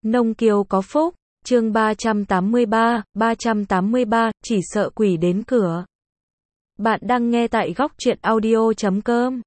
Nông kiều có phúc, chương 383, chỉ sợ quỷ đến cửa. Bạn đang nghe tại góc truyện audio.com.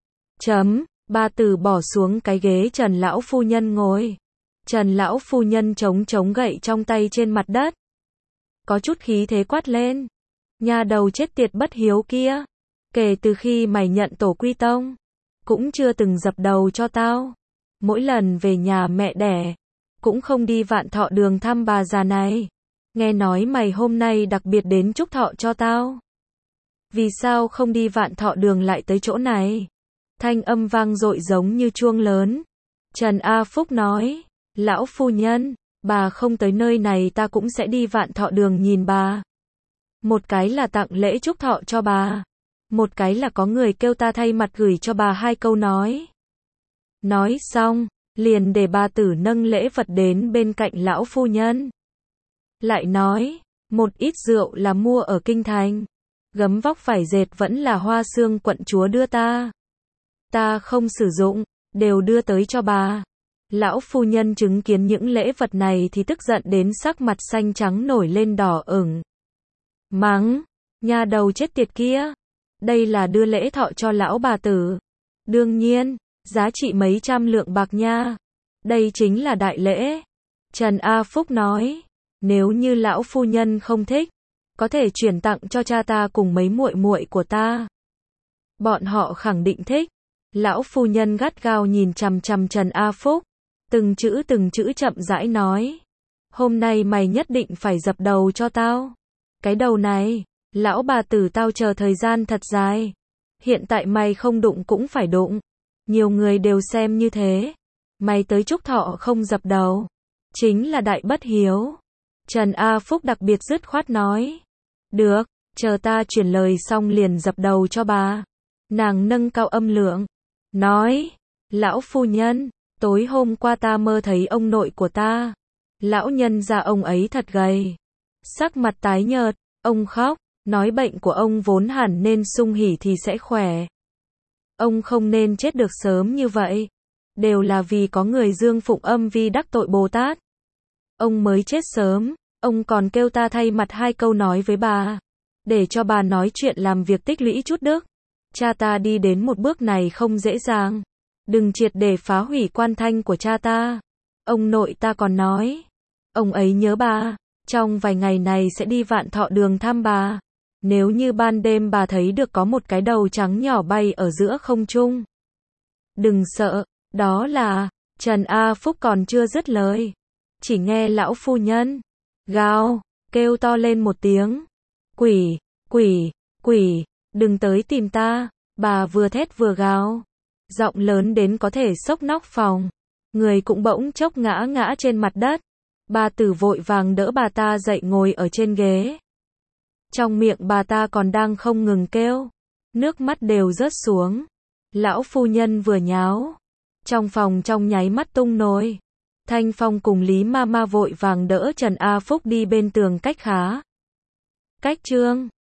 Ba Từ bỏ xuống cái ghế Trần lão phu nhân ngồi. Trần lão phu nhân chống gậy trong tay trên mặt đất. Có chút khí thế quát lên. Nhà đầu chết tiệt bất hiếu kia. Kể từ khi mày nhận tổ quy tông, cũng chưa từng dập đầu cho tao. Mỗi lần về nhà mẹ đẻ, cũng không đi Vạn Thọ Đường thăm bà già này. Nghe nói mày hôm nay đặc biệt đến chúc thọ cho tao. Vì sao không đi Vạn Thọ Đường lại tới chỗ này? Thanh âm vang dội giống như chuông lớn. Trần A Phúc nói, lão phu nhân, bà không tới nơi này ta cũng sẽ đi Vạn Thọ Đường nhìn bà. Một cái là tặng lễ chúc thọ cho bà. Một cái là có người kêu ta thay mặt gửi cho bà 2 câu nói. Nói xong, liền để bà tử nâng lễ vật đến bên cạnh lão phu nhân. Lại nói, một ít rượu là mua ở Kinh Thành. Gấm vóc vải dệt vẫn là Hoa Xương quận chúa đưa ta. Ta không sử dụng, đều đưa tới cho bà. Lão phu nhân chứng kiến những lễ vật này thì tức giận đến sắc mặt xanh trắng nổi lên đỏ ửng. Mắng, nhà đầu chết tiệt kia. Đây là đưa lễ thọ cho lão bà tử. Đương nhiên, giá trị mấy trăm lượng bạc nha. Đây chính là đại lễ. Trần A Phúc nói, nếu như lão phu nhân không thích, có thể chuyển tặng cho cha ta cùng mấy muội muội của ta. Bọn họ khẳng định thích. Lão phu nhân gắt gao nhìn chằm chằm Trần A Phúc, từng chữ chậm rãi nói, hôm nay mày nhất định phải dập đầu cho tao. Cái đầu này, lão bà tử tao chờ thời gian thật dài. Hiện tại mày không đụng cũng phải đụng. Nhiều người đều xem như thế. Mày tới chúc thọ không dập đầu, chính là đại bất hiếu. Trần A Phúc đặc biệt dứt khoát nói. Được, chờ ta chuyển lời xong liền dập đầu cho bà. Nàng nâng cao âm lượng, nói, lão phu nhân, tối hôm qua ta mơ thấy ông nội của ta. Lão nhân gia ông ấy thật gầy. Sắc mặt tái nhợt, ông khóc, nói bệnh của ông vốn hẳn nên sung hỉ thì sẽ khỏe. Ông không nên chết được sớm như vậy. Đều là vì có người dương phụng âm vi đắc tội Bồ Tát. Ông mới chết sớm, ông còn kêu ta thay mặt 2 câu nói với bà. Để cho bà nói chuyện làm việc tích lũy chút đức. Cha ta đi đến một bước này không dễ dàng. Đừng triệt để phá hủy quan thanh của cha ta. Ông nội ta còn nói, ông ấy nhớ bà, trong vài ngày này sẽ đi Vạn Thọ Đường thăm bà. Nếu như ban đêm bà thấy được có một cái đầu trắng nhỏ bay ở giữa không trung, đừng sợ, đó là... Trần A Phúc còn chưa dứt lời, chỉ nghe lão phu nhân gào, kêu to lên một tiếng. Quỷ, đừng tới tìm ta. Bà vừa thét vừa gào, giọng lớn đến có thể xốc nóc phòng. Người cũng bỗng chốc ngã trên mặt đất. Bà tử vội vàng đỡ bà ta dậy ngồi ở trên ghế. Trong miệng bà ta còn đang không ngừng kêu, nước mắt đều rớt xuống. Lão phu nhân vừa nháo, trong phòng trong nháy mắt tung nồi. Thanh Phong cùng Lý Mama vội vàng đỡ Trần A Phúc đi bên tường cách chương.